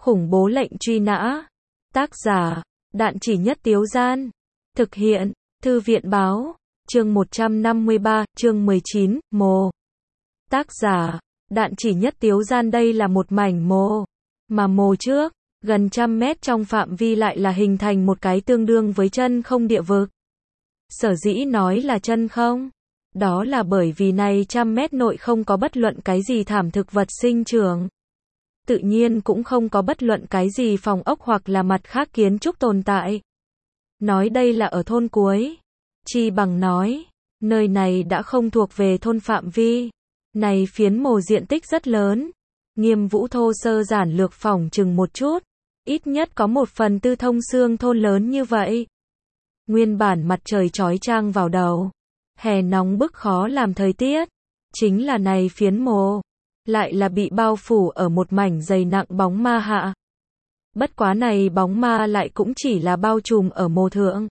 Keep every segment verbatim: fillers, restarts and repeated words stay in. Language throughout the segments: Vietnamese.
Khủng bố lệnh truy nã. Tác giả, Đạn Chỉ Nhất Tiếu Gian. Thực hiện, Thư viện báo. Chương một trăm năm mươi ba, chương mười chín, mồ. Tác giả, Đạn Chỉ Nhất Tiếu Gian. Đây là một mảnh mồ. Mà mồ trước, gần trăm mét trong phạm vi lại là hình thành một cái tương đương với chân không địa vực. Sở dĩ nói là chân không, đó là bởi vì này trăm mét nội không có bất luận cái gì thảm thực vật sinh trưởng. Tự nhiên cũng không có bất luận cái gì phòng ốc hoặc là mặt khác kiến trúc tồn tại. Nói đây là ở thôn cuối, chi bằng nói, nơi này đã không thuộc về thôn phạm vi. Này phiến mồ diện tích rất lớn. Nghiêm Vũ thô sơ giản lược phỏng chừng một chút, ít nhất có một phần tư thông xương thôn lớn như vậy. Nguyên bản mặt trời chói chang vào đầu, hè nóng bức khó làm thời tiết, chính là này phiến mồ, lại là bị bao phủ ở một mảnh dày nặng bóng ma hạ. Bất quá này bóng ma lại cũng chỉ là bao trùm ở mồ thượng.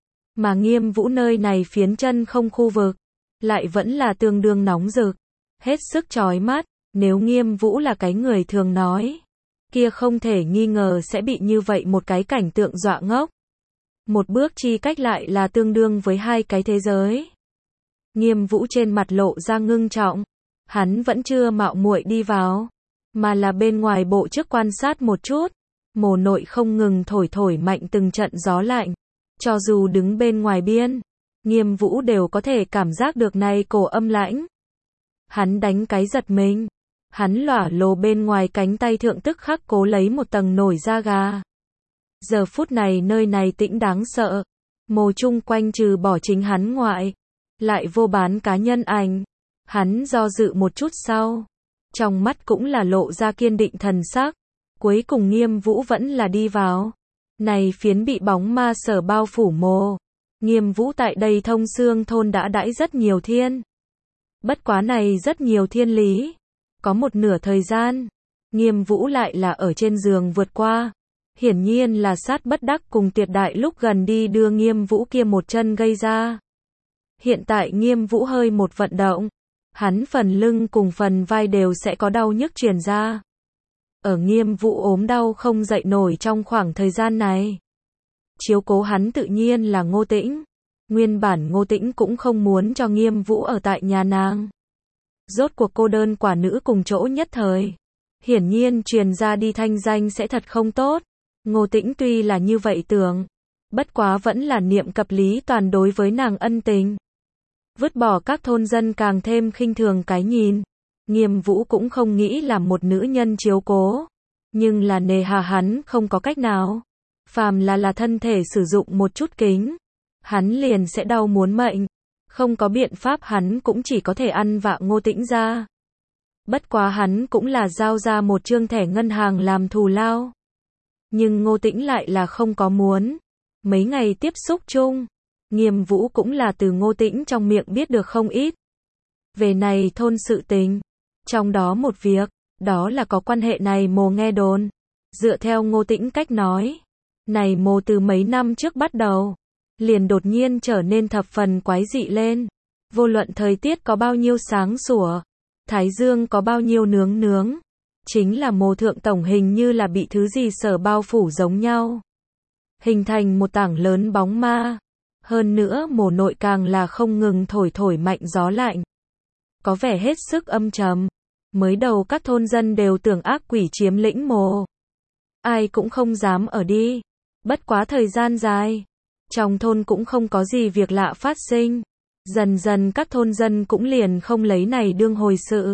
Mà Nghiêm Vũ nơi này phiến chân không khu vực, lại vẫn là tương đương nóng rực, hết sức chói mắt. Nếu Nghiêm Vũ là cái người thường nói, kia không thể nghi ngờ sẽ bị như vậy một cái cảnh tượng dọa ngốc. Một bước chi cách lại là tương đương với hai cái thế giới. Nghiêm Vũ trên mặt lộ ra ngưng trọng, hắn vẫn chưa mạo muội đi vào, mà là bên ngoài bộ trước quan sát một chút. Mồ nội không ngừng thổi thổi mạnh từng trận gió lạnh, cho dù đứng bên ngoài biên, Nghiêm Vũ đều có thể cảm giác được này cổ âm lãnh. Hắn đánh cái giật mình, hắn lỏa lồ bên ngoài cánh tay thượng tức khắc cố lấy một tầng nổi da gà. Giờ phút này nơi này tĩnh đáng sợ, mồ chung quanh trừ bỏ chính hắn ngoại, lại vô bán cá nhân ảnh. Hắn do dự một chút sau, trong mắt cũng là lộ ra kiên định thần sắc. Cuối cùng Nghiêm Vũ vẫn là đi vào. Này phiến bị bóng ma sở bao phủ mồ. Nghiêm Vũ tại đây thông xương thôn đã đãi rất nhiều thiên. Bất quá này rất nhiều thiên lý. Có một nửa thời gian, Nghiêm Vũ lại là ở trên giường vượt qua. Hiển nhiên là sát bất đắc cùng tuyệt đại lúc gần đi đưa Nghiêm Vũ kia một chân gây ra. Hiện tại Nghiêm Vũ hơi một vận động, hắn phần lưng cùng phần vai đều sẽ có đau nhức truyền ra. Ở Nghiêm Vũ ốm đau không dậy nổi trong khoảng thời gian này, chiếu cố hắn tự nhiên là Ngô Tĩnh. Nguyên bản Ngô Tĩnh cũng không muốn cho Nghiêm Vũ ở tại nhà nàng. Rốt cuộc cô đơn quả nữ cùng chỗ nhất thời, hiển nhiên truyền ra đi thanh danh sẽ thật không tốt. Ngô Tĩnh tuy là như vậy tưởng, bất quá vẫn là niệm cập Lý Toàn đối với nàng ân tình. Vứt bỏ các thôn dân càng thêm khinh thường cái nhìn. Nghiêm Vũ cũng không nghĩ làm một nữ nhân chiếu cố, nhưng là nề hà hắn không có cách nào. Phàm là là thân thể sử dụng một chút kính, hắn liền sẽ đau muốn mệnh. Không có biện pháp hắn cũng chỉ có thể ăn vạ Ngô Tĩnh ra. Bất quá hắn cũng là giao ra một trương thẻ ngân hàng làm thù lao. Nhưng Ngô Tĩnh lại là không có muốn. Mấy ngày tiếp xúc chung, Nghiêm Vũ cũng là từ Ngô Tĩnh trong miệng biết được không ít. Về này thôn sự tình, trong đó một việc, đó là có quan hệ này mồ nghe đồn. Dựa theo Ngô Tĩnh cách nói, này mồ từ mấy năm trước bắt đầu, liền đột nhiên trở nên thập phần quái dị lên. Vô luận thời tiết có bao nhiêu sáng sủa, thái dương có bao nhiêu nướng nướng, chính là mồ thượng tổng hình như là bị thứ gì sở bao phủ giống nhau. Hình thành một tảng lớn bóng ma. Hơn nữa mồ nội càng là không ngừng thổi thổi mạnh gió lạnh. Có vẻ hết sức âm trầm. Mới đầu các thôn dân đều tưởng ác quỷ chiếm lĩnh mồ. Ai cũng không dám ở đi. Bất quá thời gian dài, trong thôn cũng không có gì việc lạ phát sinh. Dần dần các thôn dân cũng liền không lấy này đương hồi sự.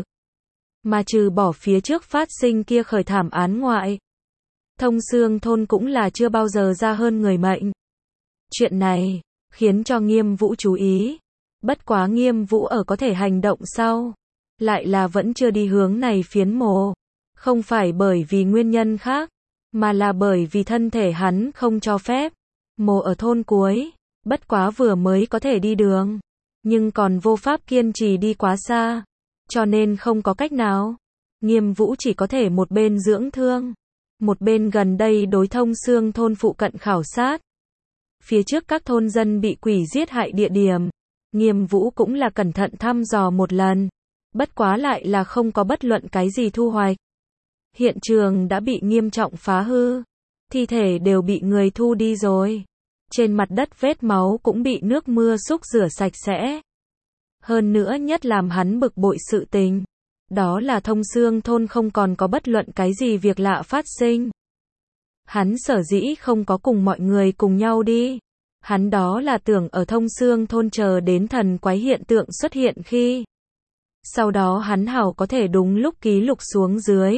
Mà trừ bỏ phía trước phát sinh kia khởi thảm án ngoại, thông xương thôn cũng là chưa bao giờ ra hơn người mệnh. Chuyện này khiến cho Nghiêm Vũ chú ý. Bất quá Nghiêm Vũ ở có thể hành động sau, lại là vẫn chưa đi hướng này phiến mồ. Không phải bởi vì nguyên nhân khác, mà là bởi vì thân thể hắn không cho phép. Mồ ở thôn cuối, bất quá vừa mới có thể đi đường, nhưng còn vô pháp kiên trì đi quá xa, cho nên không có cách nào. Nghiêm Vũ chỉ có thể một bên dưỡng thương, một bên gần đây đối thông xương thôn phụ cận khảo sát. Phía trước các thôn dân bị quỷ giết hại địa điểm, Nghiêm Vũ cũng là cẩn thận thăm dò một lần, bất quá lại là không có bất luận cái gì thu hoạch. Hiện trường đã bị nghiêm trọng phá hư. Thi thể đều bị người thu đi rồi. Trên mặt đất vết máu cũng bị nước mưa xúc rửa sạch sẽ. Hơn nữa nhất làm hắn bực bội sự tình. Đó là Thông Xương thôn không còn có bất luận cái gì việc lạ phát sinh. Hắn sở dĩ không có cùng mọi người cùng nhau đi. Hắn đó là tưởng ở Thông Xương thôn chờ đến thần quái hiện tượng xuất hiện khi. Sau đó hắn hảo có thể đúng lúc ký lục xuống dưới.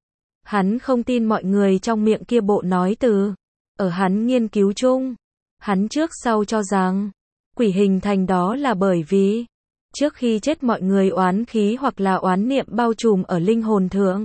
Hắn không tin mọi người trong miệng kia bộ nói từ. Ở hắn nghiên cứu chung. Hắn trước sau cho rằng. Quỷ hình thành đó là bởi vì. Trước khi chết mọi người oán khí hoặc là oán niệm bao trùm ở linh hồn thượng.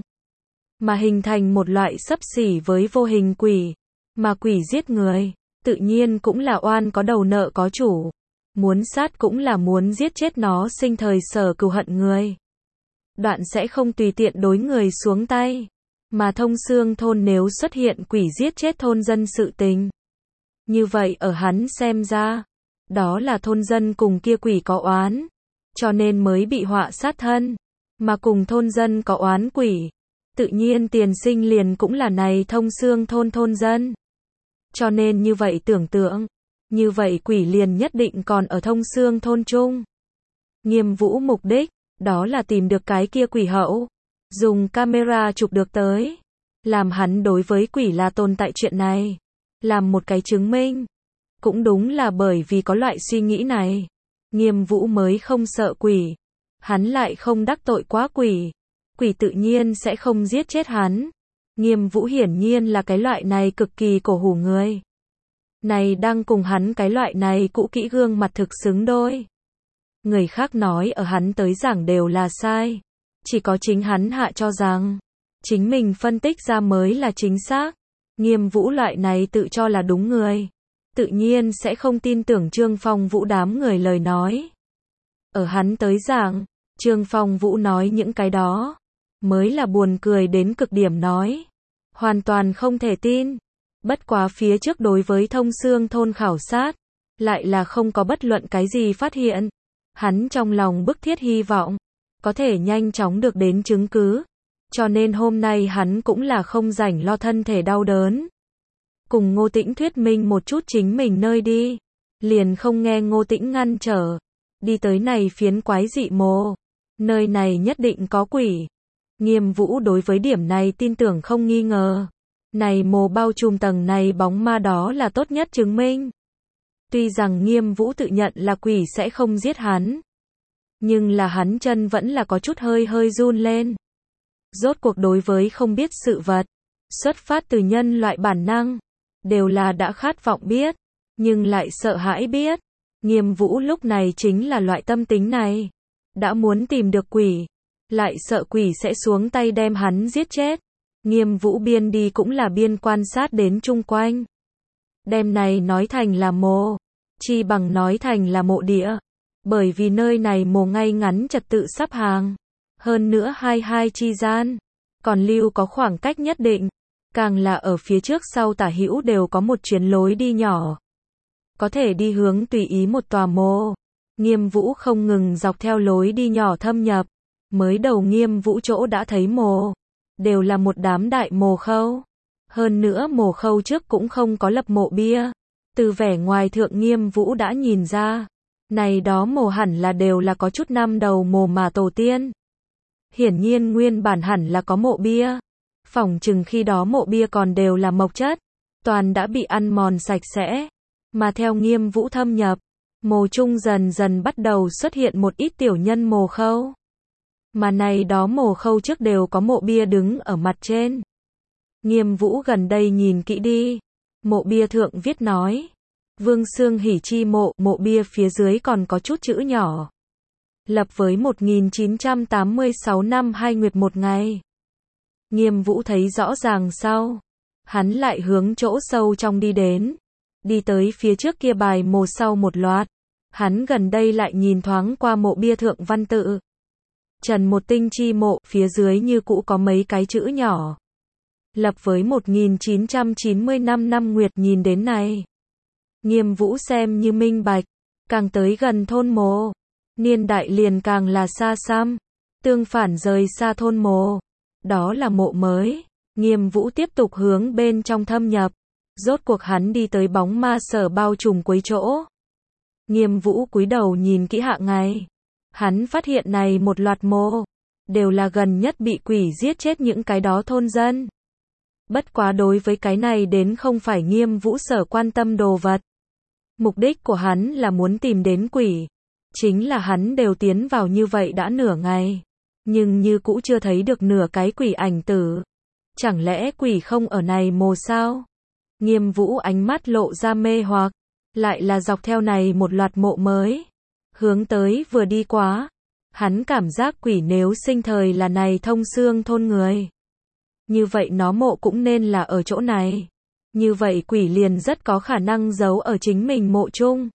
Mà hình thành một loại xấp xỉ với vô hình quỷ. Mà quỷ giết người. Tự nhiên cũng là oan có đầu nợ có chủ. Muốn sát cũng là muốn giết chết nó sinh thời sở cừu hận người. Đoạn sẽ không tùy tiện đối người xuống tay. Mà Thông Xương thôn nếu xuất hiện quỷ giết chết thôn dân sự tình. Như vậy ở hắn xem ra. Đó là thôn dân cùng kia quỷ có oán. Cho nên mới bị họa sát thân. Mà cùng thôn dân có oán quỷ. Tự nhiên tiền sinh liền cũng là này Thông Xương thôn thôn dân. Cho nên như vậy tưởng tượng. Như vậy quỷ liền nhất định còn ở Thông Xương thôn chung. Nghiêm Vũ mục đích. Đó là tìm được cái kia quỷ hậu. Dùng camera chụp được tới. Làm hắn đối với quỷ là tồn tại chuyện này. Làm một cái chứng minh. Cũng đúng là bởi vì có loại suy nghĩ này. Nghiêm Vũ mới không sợ quỷ. Hắn lại không đắc tội quá quỷ. Quỷ tự nhiên sẽ không giết chết hắn. Nghiêm Vũ hiển nhiên là cái loại này cực kỳ cổ hủ người. Này đang cùng hắn cái loại này cũ kỹ gương mặt thực xứng đôi. Người khác nói ở hắn tới giảng đều là sai. Chỉ có chính hắn hạ cho rằng. Chính mình phân tích ra mới là chính xác. Nghiêm Vũ loại này tự cho là đúng người. Tự nhiên sẽ không tin tưởng Trương Phong Vũ đám người lời nói. Ở hắn tới giảng. Trương Phong Vũ nói những cái đó. Mới là buồn cười đến cực điểm nói. Hoàn toàn không thể tin. Bất quá phía trước đối với Thông Xương thôn khảo sát. Lại là không có bất luận cái gì phát hiện. Hắn trong lòng bức thiết hy vọng. Có thể nhanh chóng được đến chứng cứ. Cho nên hôm nay hắn cũng là không rảnh lo thân thể đau đớn. Cùng Ngô Tĩnh thuyết minh một chút chính mình nơi đi. Liền không nghe Ngô Tĩnh ngăn trở. Đi tới này phiến quái dị mồ. Nơi này nhất định có quỷ. Nghiêm Vũ đối với điểm này tin tưởng không nghi ngờ. Này mồ bao trùm tầng này bóng ma đó là tốt nhất chứng minh. Tuy rằng Nghiêm Vũ tự nhận là quỷ sẽ không giết hắn. Nhưng là hắn chân vẫn là có chút hơi hơi run lên. Rốt cuộc đối với không biết sự vật. Xuất phát từ nhân loại bản năng. Đều là đã khát vọng biết. Nhưng lại sợ hãi biết. Nghiêm Vũ lúc này chính là loại tâm tính này. Đã muốn tìm được quỷ. Lại sợ quỷ sẽ xuống tay đem hắn giết chết. Nghiêm Vũ biên đi cũng là biên quan sát đến chung quanh. Đem này nói thành là mồ. Chi bằng nói thành là mộ địa. Bởi vì nơi này mồ ngay ngắn trật tự sắp hàng. Hơn nữa hai hai chi gian. Còn lưu có khoảng cách nhất định. Càng là ở phía trước sau tả hữu đều có một chuyến lối đi nhỏ. Có thể đi hướng tùy ý một tòa mồ. Nghiêm Vũ không ngừng dọc theo lối đi nhỏ thâm nhập. Mới đầu Nghiêm Vũ chỗ đã thấy mồ. Đều là một đám đại mồ khâu. Hơn nữa mồ khâu trước cũng không có lập mộ bia. Từ vẻ ngoài thượng Nghiêm Vũ đã nhìn ra. Này đó mồ hẳn là đều là có chút năm đầu mồ mà tổ tiên. Hiển nhiên nguyên bản hẳn là có mộ bia. Phỏng chừng khi đó mộ bia còn đều là mộc chất. Toàn đã bị ăn mòn sạch sẽ. Mà theo Nghiêm Vũ thâm nhập. Mồ chung dần dần bắt đầu xuất hiện một ít tiểu nhân mồ khâu. Mà này đó mồ khâu trước đều có mộ bia đứng ở mặt trên. Nghiêm Vũ gần đây nhìn kỹ đi. Mộ bia thượng viết nói. Vương Xương Hỉ chi mộ, mộ bia phía dưới còn có chút chữ nhỏ. Lập với một nghìn chín trăm tám mươi sáu năm hai nguyệt một ngày. Nghiêm Vũ thấy rõ ràng sau. Hắn lại hướng chỗ sâu trong đi đến. Đi tới phía trước kia bài mồ sau một loạt. Hắn gần đây lại nhìn thoáng qua mộ bia thượng văn tự. Trần Một Tinh chi mộ, phía dưới như cũ có mấy cái chữ nhỏ. Lập với một nghìn chín trăm chín mươi lăm năm nguyệt nhìn đến này. Nghiêm Vũ xem như minh bạch. Càng tới gần thôn mồ. Niên đại liền càng là xa xăm. Tương phản rời xa thôn mồ. Đó là mộ mới. Nghiêm Vũ tiếp tục hướng bên trong thâm nhập. Rốt cuộc hắn đi tới bóng ma sở bao trùm cuối chỗ. Nghiêm Vũ cúi đầu nhìn kỹ hạ ngay. Hắn phát hiện này một loạt mộ, đều là gần nhất bị quỷ giết chết những cái đó thôn dân. Bất quá đối với cái này đến không phải Nghiêm Vũ sở quan tâm đồ vật. Mục đích của hắn là muốn tìm đến quỷ. Chính là hắn đều tiến vào như vậy đã nửa ngày. Nhưng như cũ chưa thấy được nửa cái quỷ ảnh tử. Chẳng lẽ quỷ không ở này mồ sao? Nghiêm Vũ ánh mắt lộ ra mê hoặc. Lại là dọc theo này một loạt mộ mới. Hướng tới vừa đi quá. Hắn cảm giác quỷ nếu sinh thời là này thông xương thôn người. Như vậy nó mộ cũng nên là ở chỗ này. Như vậy quỷ liền rất có khả năng giấu ở chính mình mộ chung.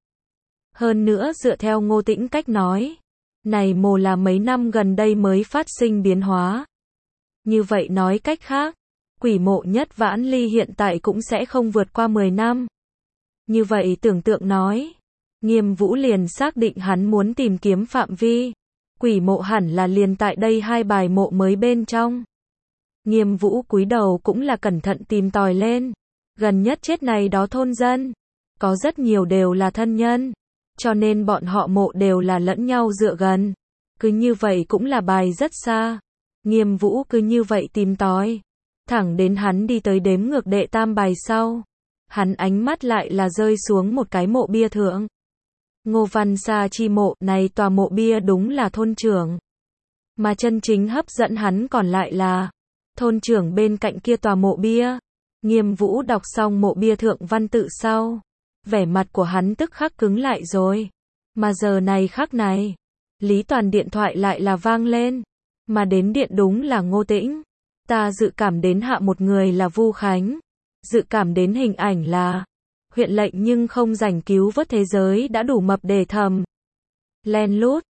Hơn nữa dựa theo Ngô Tĩnh cách nói. Này mộ là mấy năm gần đây mới phát sinh biến hóa. Như vậy nói cách khác. Quỷ mộ nhất vãn ly hiện tại cũng sẽ không vượt qua mười năm. Như vậy tưởng tượng nói. Nghiêm Vũ liền xác định hắn muốn tìm kiếm phạm vi. Quỷ mộ hẳn là liền tại đây hai bài mộ mới bên trong. Nghiêm Vũ cúi đầu cũng là cẩn thận tìm tòi lên. Gần nhất chết này đó thôn dân. Có rất nhiều đều là thân nhân. Cho nên bọn họ mộ đều là lẫn nhau dựa gần. Cứ như vậy cũng là bài rất xa. Nghiêm Vũ cứ như vậy tìm tòi. Thẳng đến hắn đi tới đếm ngược đệ tam bài sau. Hắn ánh mắt lại là rơi xuống một cái mộ bia thượng. Ngô Văn Sa chi mộ, này tòa mộ bia đúng là thôn trưởng. Mà chân chính hấp dẫn hắn còn lại là thôn trưởng bên cạnh kia tòa mộ bia. Nghiêm Vũ đọc xong mộ bia thượng văn tự sau. Vẻ mặt của hắn tức khắc cứng lại rồi. Mà giờ này khắc này. Lý Toàn điện thoại lại là vang lên. Mà đến điện đúng là Ngô Tĩnh. Ta dự cảm đến hạ một người là Vu Khánh. Dự cảm đến hình ảnh là huyện lệnh nhưng không rảnh cứu vớt thế giới đã đủ mập để thầm. Len lút.